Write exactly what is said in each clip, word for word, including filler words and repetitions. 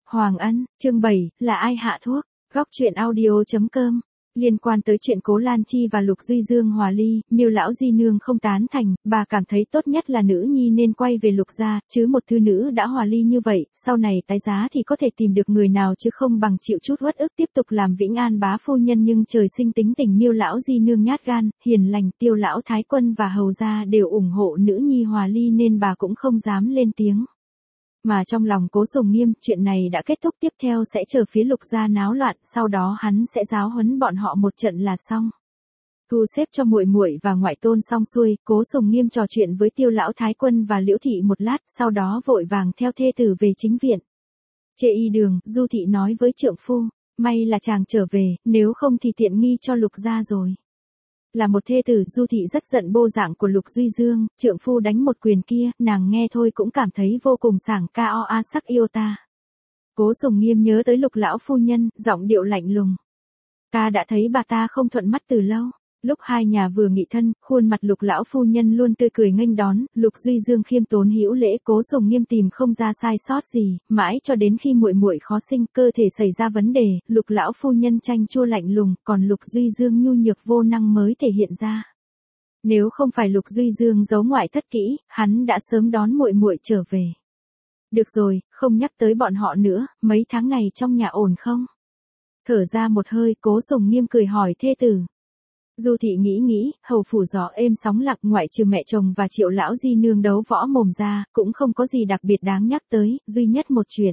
Hoàng Ân, chương bảy, là ai hạ thuốc? Góc truyện audio.com. Liên quan tới chuyện Cố Lan Chi và Lục Duy Dương hòa ly, Miêu lão di nương không tán thành, bà cảm thấy tốt nhất là nữ nhi nên quay về Lục gia, chứ một thư nữ đã hòa ly như vậy, sau này tái giá thì có thể tìm được người nào chứ không bằng chịu chút uất ức tiếp tục làm Vĩnh An bá phu nhân. Nhưng trời sinh tính tình Miêu lão di nương nhát gan, hiền lành, Tiêu lão thái quân và hầu gia đều ủng hộ nữ nhi hòa ly nên bà cũng không dám lên tiếng. Mà trong lòng Cố Sùng Nghiêm, chuyện này đã kết thúc, tiếp theo sẽ chờ phía Lục gia náo loạn, sau đó hắn sẽ giáo huấn bọn họ một trận là xong. Thu xếp cho muội muội và ngoại tôn xong xuôi, Cố Sùng Nghiêm trò chuyện với Tiêu lão thái quân và Liễu thị một lát, sau đó vội vàng theo thê tử về chính viện. Chê y đường, Du thị nói với trượng phu, may là chàng trở về, nếu không thì tiện nghi cho Lục gia rồi. Là một thê tử, Du thị rất giận bộ dạng của Lục Duy Dương, trượng phu đánh một quyền kia, nàng nghe thôi cũng cảm thấy vô cùng sảng ca o a sắc yêu ta. Cố Sùng Nghiêm nhớ tới Lục lão phu nhân, giọng điệu lạnh lùng. Ta đã thấy bà ta không thuận mắt từ lâu. Lúc hai nhà vừa nghị thân, khuôn mặt Lục lão phu nhân luôn tươi cười nghênh đón, Lục Duy Dương khiêm tốn hữu lễ, Cố Sùng Nghiêm tìm không ra sai sót gì, mãi cho đến khi muội muội khó sinh, cơ thể xảy ra vấn đề, Lục lão phu nhân chanh chua lạnh lùng, còn Lục Duy Dương nhu nhược vô năng mới thể hiện ra. Nếu không phải Lục Duy Dương giấu ngoại thất kỹ, hắn đã sớm đón muội muội trở về. Được rồi, không nhắc tới bọn họ nữa, mấy tháng này trong nhà ổn không? Thở ra một hơi, Cố Sùng Nghiêm cười hỏi thê tử. Du thị nghĩ nghĩ, hầu phủ gió êm sóng lặng, ngoại trừ mẹ chồng và Triệu lão di nương đấu võ mồm ra, cũng không có gì đặc biệt đáng nhắc tới, duy nhất một chuyện.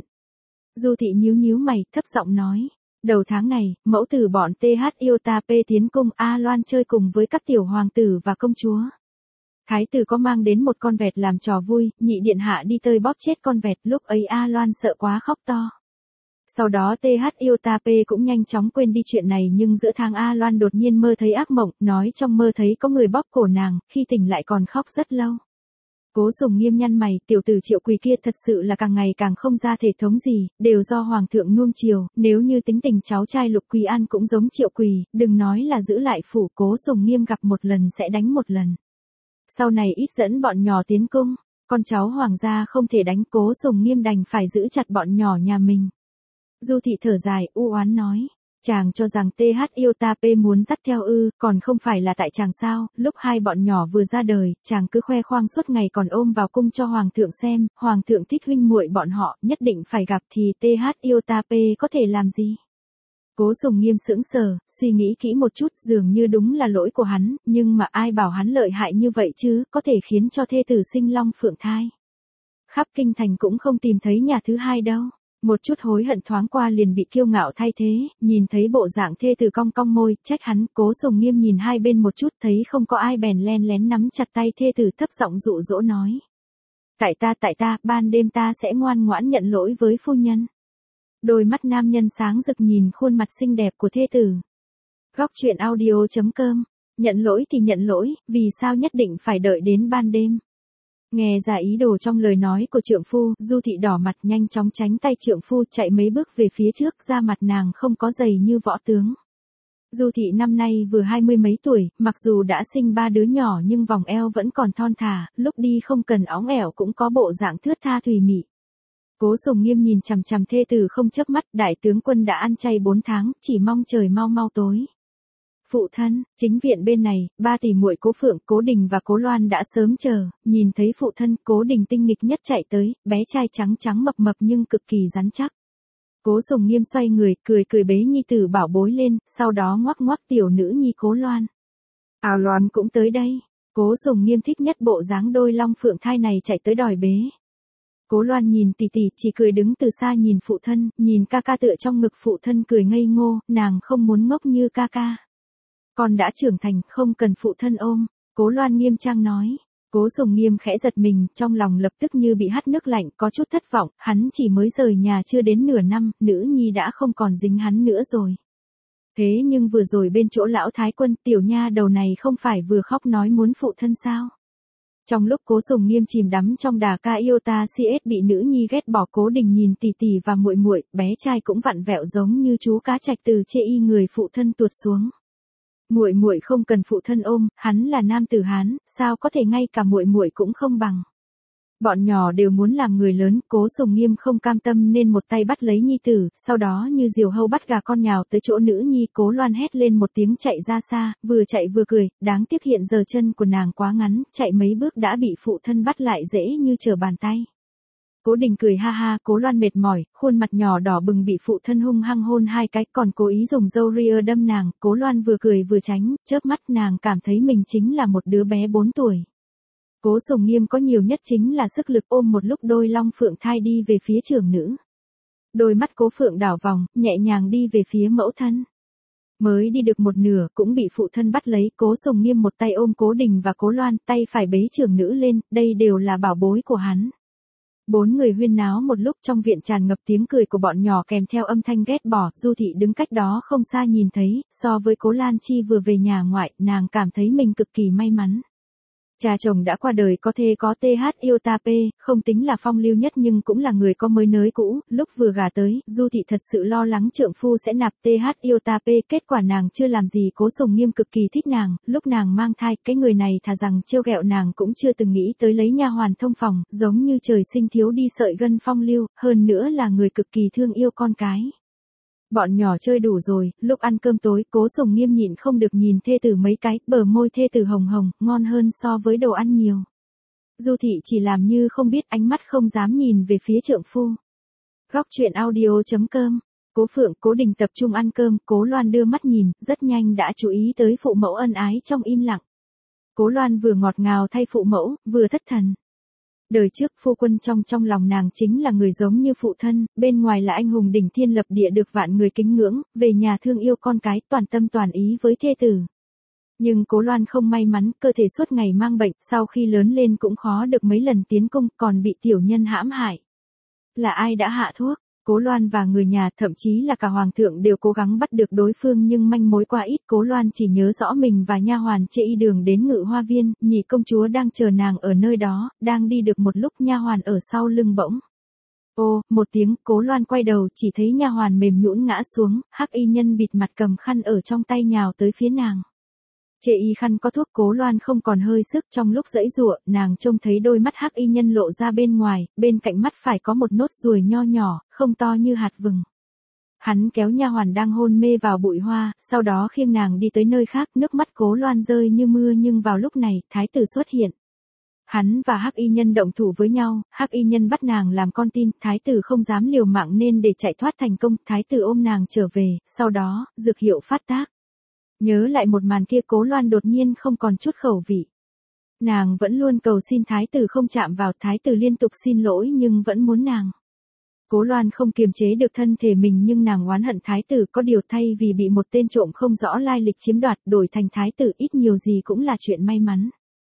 Du thị nhíu nhíu mày, thấp giọng nói, đầu tháng này, mẫu tử bọn tê hát yêu ta p tiến cung A Loan chơi cùng với các tiểu hoàng tử và công chúa. Thái tử có mang đến một con vẹt làm trò vui, nhị điện hạ đi tơi bóp chết con vẹt, lúc ấy A Loan sợ quá khóc to. Sau đó tê hát yêu ta p cũng nhanh chóng quên đi chuyện này, nhưng giữa tháng A Loan đột nhiên mơ thấy ác mộng, nói trong mơ thấy có người bóp cổ nàng, khi tỉnh lại còn khóc rất lâu. Cố Sùng Nghiêm nhăn mày, tiểu tử Triệu Quỳ kia thật sự là càng ngày càng không ra thể thống gì, đều do hoàng thượng nuông chiều, nếu như tính tình cháu trai Lục Quỳ An cũng giống Triệu Quỳ, đừng nói là giữ lại phủ, Cố Sùng Nghiêm gặp một lần sẽ đánh một lần. Sau này ít dẫn bọn nhỏ tiến cung, con cháu hoàng gia không thể đánh, Cố Sùng Nghiêm đành phải giữ chặt bọn nhỏ nhà mình. Du thị thở dài, u oán nói, chàng cho rằng tê hát yêu ta p muốn dắt theo ư, còn không phải là tại chàng sao, lúc hai bọn nhỏ vừa ra đời, chàng cứ khoe khoang suốt ngày còn ôm vào cung cho hoàng thượng xem, hoàng thượng thích huynh muội bọn họ, nhất định phải gặp thì tê hát yêu ta p có thể làm gì. Cố Sùng Nghiêm sững sờ, suy nghĩ kỹ một chút, dường như đúng là lỗi của hắn, nhưng mà ai bảo hắn lợi hại như vậy chứ, có thể khiến cho thê tử sinh long phượng thai. Khắp kinh thành cũng không tìm thấy nhà thứ hai đâu. Một chút hối hận thoáng qua liền bị kiêu ngạo thay thế, nhìn thấy bộ dạng thê tử cong cong môi, trách hắn. Cố Sùng Nghiêm nhìn hai bên một chút, thấy không có ai bèn len lén nắm chặt tay thê tử, thấp giọng dụ dỗ nói. Tại ta tại ta, ban đêm ta sẽ ngoan ngoãn nhận lỗi với phu nhân. Đôi mắt nam nhân sáng rực nhìn khuôn mặt xinh đẹp của thê tử. Góc truyện audio.com, nhận lỗi thì nhận lỗi, vì sao nhất định phải đợi đến ban đêm. Nghe ra ý đồ trong lời nói của trượng phu, Du thị đỏ mặt nhanh chóng tránh tay trượng phu, chạy mấy bước về phía trước, da mặt nàng không có dày như võ tướng. Du thị năm nay vừa hai mươi mấy tuổi, mặc dù đã sinh ba đứa nhỏ nhưng vòng eo vẫn còn thon thả, lúc đi không cần óng ẻo cũng có bộ dạng thướt tha thùy mị. Cố Sùng Nghiêm nhìn chằm chằm thê tử không chớp mắt, đại tướng quân đã ăn chay bốn tháng, chỉ mong trời mau mau tối. Phụ thân, chính viện bên này, ba tỷ muội Cố Phượng, Cố Đình và Cố Loan đã sớm chờ, nhìn thấy phụ thân, Cố Đình tinh nghịch nhất chạy tới, bé trai trắng trắng mập mập nhưng cực kỳ rắn chắc. Cố Sùng Nghiêm xoay người, cười cười bế nhi tử bảo bối lên, sau đó ngoắc ngoắc tiểu nữ nhi Cố Loan. À Loan cũng tới đây. Cố Sùng Nghiêm thích nhất bộ dáng đôi long phượng thai này, chạy tới đòi bế. Cố Loan nhìn tỷ tỷ, chỉ cười đứng từ xa nhìn phụ thân, nhìn ca ca tựa trong ngực phụ thân cười ngây ngô, nàng không muốn ngốc như ca ca. Con đã trưởng thành, không cần phụ thân ôm, Cố Loan nghiêm trang nói. Cố Sùng Nghiêm khẽ giật mình, trong lòng lập tức như bị hắt nước lạnh, có chút thất vọng, hắn chỉ mới rời nhà chưa đến nửa năm, nữ nhi đã không còn dính hắn nữa rồi. Thế nhưng vừa rồi bên chỗ lão thái quân, tiểu nha đầu này không phải vừa khóc nói muốn phụ thân sao? Trong lúc Cố Sùng Nghiêm chìm đắm trong đà ca yêu ta xê ét bị nữ nhi ghét bỏ, Cố Đình nhìn tỷ tỷ và muội muội, bé trai cũng vặn vẹo giống như chú cá trạch từ chê y người phụ thân tuột xuống. Muội muội không cần phụ thân ôm, hắn là nam tử Hán, sao có thể ngay cả muội muội cũng không bằng. Bọn nhỏ đều muốn làm người lớn, Cố Sùng Nghiêm không cam tâm nên một tay bắt lấy nhi tử, sau đó như diều hâu bắt gà con nhào tới chỗ nữ nhi. Cố Loan hét lên một tiếng chạy ra xa, vừa chạy vừa cười, đáng tiếc hiện giờ chân của nàng quá ngắn, chạy mấy bước đã bị phụ thân bắt lại dễ như trở bàn tay. Cố Đình cười ha ha, Cố Loan mệt mỏi, khuôn mặt nhỏ đỏ bừng bị phụ thân hung hăng hôn hai cái, còn cố ý dùng râu ria đâm nàng. Cố Loan vừa cười vừa tránh, chớp mắt nàng cảm thấy mình chính là một đứa bé bốn tuổi. Cố Sùng Nghiêm có nhiều nhất chính là sức lực, ôm một lúc đôi long phượng thai đi về phía trưởng nữ. Đôi mắt Cố Phượng đảo vòng, nhẹ nhàng đi về phía mẫu thân. Mới đi được một nửa cũng bị phụ thân bắt lấy. Cố Sùng Nghiêm một tay ôm Cố Đình và Cố Loan, tay phải bế trưởng nữ lên, đây đều là bảo bối của hắn. Bốn người huyên náo một lúc, trong viện tràn ngập tiếng cười của bọn nhỏ kèm theo âm thanh ghét bỏ. Du Thị đứng cách đó không xa nhìn thấy, so với Cố Lan Chi vừa về nhà ngoại, nàng cảm thấy mình cực kỳ may mắn. Cha chồng đã qua đời, có thê có th yêu ta p, không tính là phong lưu nhất nhưng cũng là người có mới nới cũ. Lúc vừa gả tới, Du Thị thật sự lo lắng trượng phu sẽ nạp th yêu ta p, kết quả nàng chưa làm gì. Cố Sùng Nghiêm cực kỳ thích nàng, lúc nàng mang thai, cái người này thà rằng trêu ghẹo nàng cũng chưa từng nghĩ tới lấy nha hoàn thông phòng, giống như trời sinh thiếu đi sợi gân phong lưu, hơn nữa là người cực kỳ thương yêu con cái. Bọn nhỏ chơi đủ rồi, lúc ăn cơm tối, Cố Sùng Nghiêm nhịn không được nhìn thê tử mấy cái, bờ môi thê tử hồng hồng, ngon hơn so với đồ ăn nhiều. Du Thị chỉ làm như không biết, ánh mắt không dám nhìn về phía trượng phu. Góc truyện audio chấm com. Cố Phượng, Cố Đình tập trung ăn cơm, Cố Loan đưa mắt nhìn, rất nhanh đã chú ý tới phụ mẫu ân ái trong im lặng. Cố Loan vừa ngọt ngào thay phụ mẫu, vừa thất thần. Đời trước phu quân trong trong lòng nàng chính là người giống như phụ thân, bên ngoài là anh hùng đỉnh thiên lập địa được vạn người kính ngưỡng, về nhà thương yêu con cái, toàn tâm toàn ý với thê tử. Nhưng Cố Loan không may mắn, cơ thể suốt ngày mang bệnh, sau khi lớn lên cũng khó được mấy lần tiến cung, còn bị tiểu nhân hãm hại. Là ai đã hạ thuốc? Cố Loan và người nhà, thậm chí là cả hoàng thượng đều cố gắng bắt được đối phương nhưng manh mối quá ít. Cố Loan chỉ nhớ rõ mình và nha hoàn chê y đường đến Ngự Hoa Viên, nhị công chúa đang chờ nàng ở nơi đó, đang đi được một lúc nha hoàn ở sau lưng bỗng. Ô, một tiếng, Cố Loan quay đầu chỉ thấy nha hoàn mềm nhũn ngã xuống, hắc y nhân bịt mặt cầm khăn ở trong tay nhào tới phía nàng. Chê y khăn có thuốc, Cố Loan không còn hơi sức, trong lúc giãy giụa, nàng trông thấy đôi mắt hắc y nhân lộ ra bên ngoài, bên cạnh mắt phải có một nốt ruồi nho nhỏ, không to như hạt vừng. Hắn kéo nha hoàn đang hôn mê vào bụi hoa, sau đó khiêng nàng đi tới nơi khác, nước mắt Cố Loan rơi như mưa nhưng vào lúc này, thái tử xuất hiện. Hắn và hắc y nhân động thủ với nhau, hắc y nhân bắt nàng làm con tin, thái tử không dám liều mạng nên để chạy thoát thành công, thái tử ôm nàng trở về, sau đó, dược hiệu phát tác. Nhớ lại một màn kia, Cố Loan đột nhiên không còn chút khẩu vị. Nàng vẫn luôn cầu xin thái tử không chạm vào, thái tử liên tục xin lỗi nhưng vẫn muốn nàng. Cố Loan không kiềm chế được thân thể mình nhưng nàng oán hận thái tử, có điều thay vì bị một tên trộm không rõ lai lịch chiếm đoạt, đổi thành thái tử ít nhiều gì cũng là chuyện may mắn.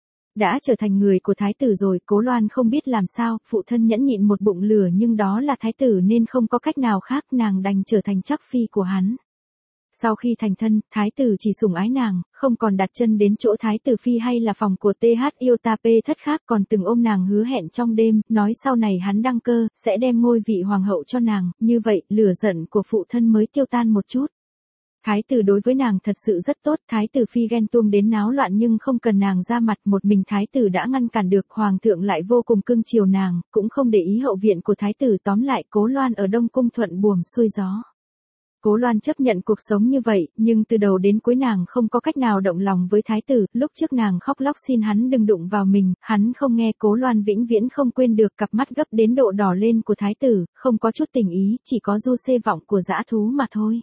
Đã trở thành người của thái tử rồi, Cố Loan không biết làm sao, phụ thân nhẫn nhịn một bụng lửa nhưng đó là thái tử nên không có cách nào khác, nàng đành trở thành chắc phi của hắn. Sau khi thành thân, thái tử chỉ sủng ái nàng, không còn đặt chân đến chỗ thái tử phi hay là phòng của th yêu ta p thất khác, còn từng ôm nàng hứa hẹn trong đêm, nói sau này hắn đăng cơ, sẽ đem ngôi vị hoàng hậu cho nàng, như vậy, lửa giận của phụ thân mới tiêu tan một chút. Thái tử đối với nàng thật sự rất tốt, thái tử phi ghen tuông đến náo loạn nhưng không cần nàng ra mặt, một mình thái tử đã ngăn cản được, hoàng thượng lại vô cùng cưng chiều nàng, cũng không để ý hậu viện của thái tử. Tóm lại, Cố Loan ở Đông Cung thuận buồm xuôi gió. Cố Loan chấp nhận cuộc sống như vậy, nhưng từ đầu đến cuối nàng không có cách nào động lòng với thái tử, lúc trước nàng khóc lóc xin hắn đừng đụng vào mình, hắn không nghe. Cố Loan vĩnh viễn không quên được cặp mắt gấp đến độ đỏ lên của thái tử, không có chút tình ý, chỉ có du xê vọng của dã thú mà thôi.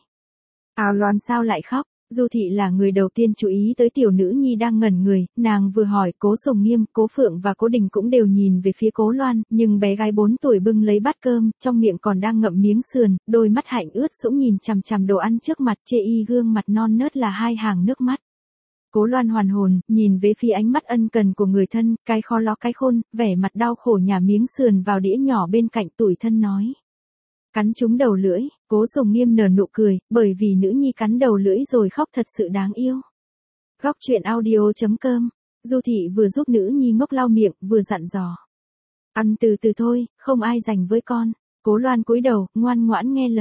À Loan sao lại khóc? Du Thị là người đầu tiên chú ý tới tiểu nữ nhi đang ngẩn người, nàng vừa hỏi, Cố Sùng Nghiêm, Cố Phượng và Cố Đình cũng đều nhìn về phía Cố Loan, nhưng bé gái bốn tuổi bưng lấy bát cơm, trong miệng còn đang ngậm miếng sườn, đôi mắt hạnh ướt sũng nhìn chằm chằm đồ ăn trước mặt, chê y gương mặt non nớt là hai hàng nước mắt. Cố Loan hoàn hồn, nhìn về phía ánh mắt ân cần của người thân, cái khó ló cái khôn, vẻ mặt đau khổ nhả miếng sườn vào đĩa nhỏ bên cạnh, tủi thân nói. Cắn trúng đầu lưỡi, Cố Sùng Nghiêm nở nụ cười, bởi vì nữ nhi cắn đầu lưỡi rồi khóc thật sự đáng yêu. Góc truyện audio chấm com. Du Thị vừa giúp nữ nhi ngốc lau miệng, vừa dặn dò. Ăn từ từ thôi, không ai giành với con. Cố Loan cúi đầu, ngoan ngoãn nghe lời.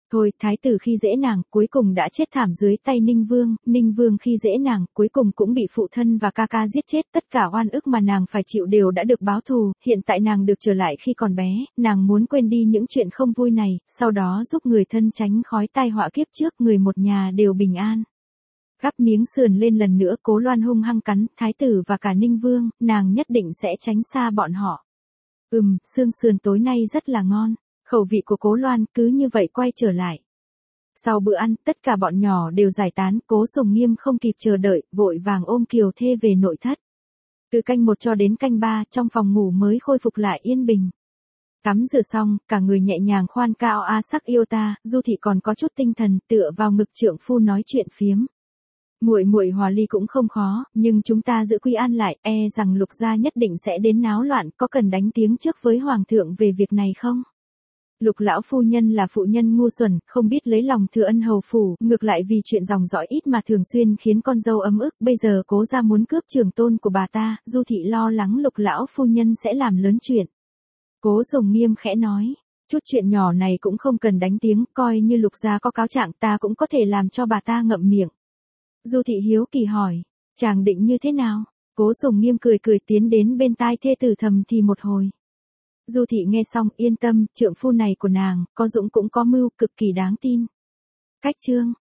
Thôi, thái tử khi dễ nàng, cuối cùng đã chết thảm dưới tay Ninh Vương, Ninh Vương khi dễ nàng, cuối cùng cũng bị phụ thân và ca ca giết chết, tất cả oan ức mà nàng phải chịu đều đã được báo thù, hiện tại nàng được trở lại khi còn bé, nàng muốn quên đi những chuyện không vui này, sau đó giúp người thân tránh khói tai họa kiếp trước, người một nhà đều bình an. Gắp miếng sườn lên lần nữa, Cố Loan hung hăng cắn, thái tử và cả Ninh Vương, nàng nhất định sẽ tránh xa bọn họ. Ừm, xương sườn tối nay rất là ngon. Khẩu vị của Cố Loan cứ như vậy quay trở lại. Sau bữa ăn, tất cả bọn nhỏ đều giải tán, Cố Sùng Nghiêm không kịp chờ đợi, vội vàng ôm Kiều Thê về nội thất. Từ canh một cho đến canh ba, trong phòng ngủ mới khôi phục lại yên bình. Tắm rửa xong, cả người nhẹ nhàng khoan cao a sắc yêu ta, Du Thị còn có chút tinh thần, tựa vào ngực trượng phu nói chuyện phiếm. Muội muội hòa ly cũng không khó, nhưng chúng ta giữ Quy An lại, e rằng Lục gia nhất định sẽ đến náo loạn, có cần đánh tiếng trước với hoàng thượng về việc này không? Lục lão phu nhân là phụ nhân ngu xuẩn, không biết lấy lòng thừa ân hầu phủ, ngược lại vì chuyện dòng dõi ít mà thường xuyên khiến con dâu ấm ức, bây giờ Cố gia muốn cướp trường tôn của bà ta, Du Thị lo lắng Lục lão phu nhân sẽ làm lớn chuyện. Cố Sùng Nghiêm khẽ nói, chút chuyện nhỏ này cũng không cần đánh tiếng, coi như Lục gia có cáo trạng ta cũng có thể làm cho bà ta ngậm miệng. Du Thị hiếu kỳ hỏi, chàng định như thế nào? Cố Sùng Nghiêm cười cười tiến đến bên tai thê tử thầm thì một hồi. Du Thị nghe xong yên tâm, trượng phu này của nàng, có dũng cũng có mưu, cực kỳ đáng tin. Cách chương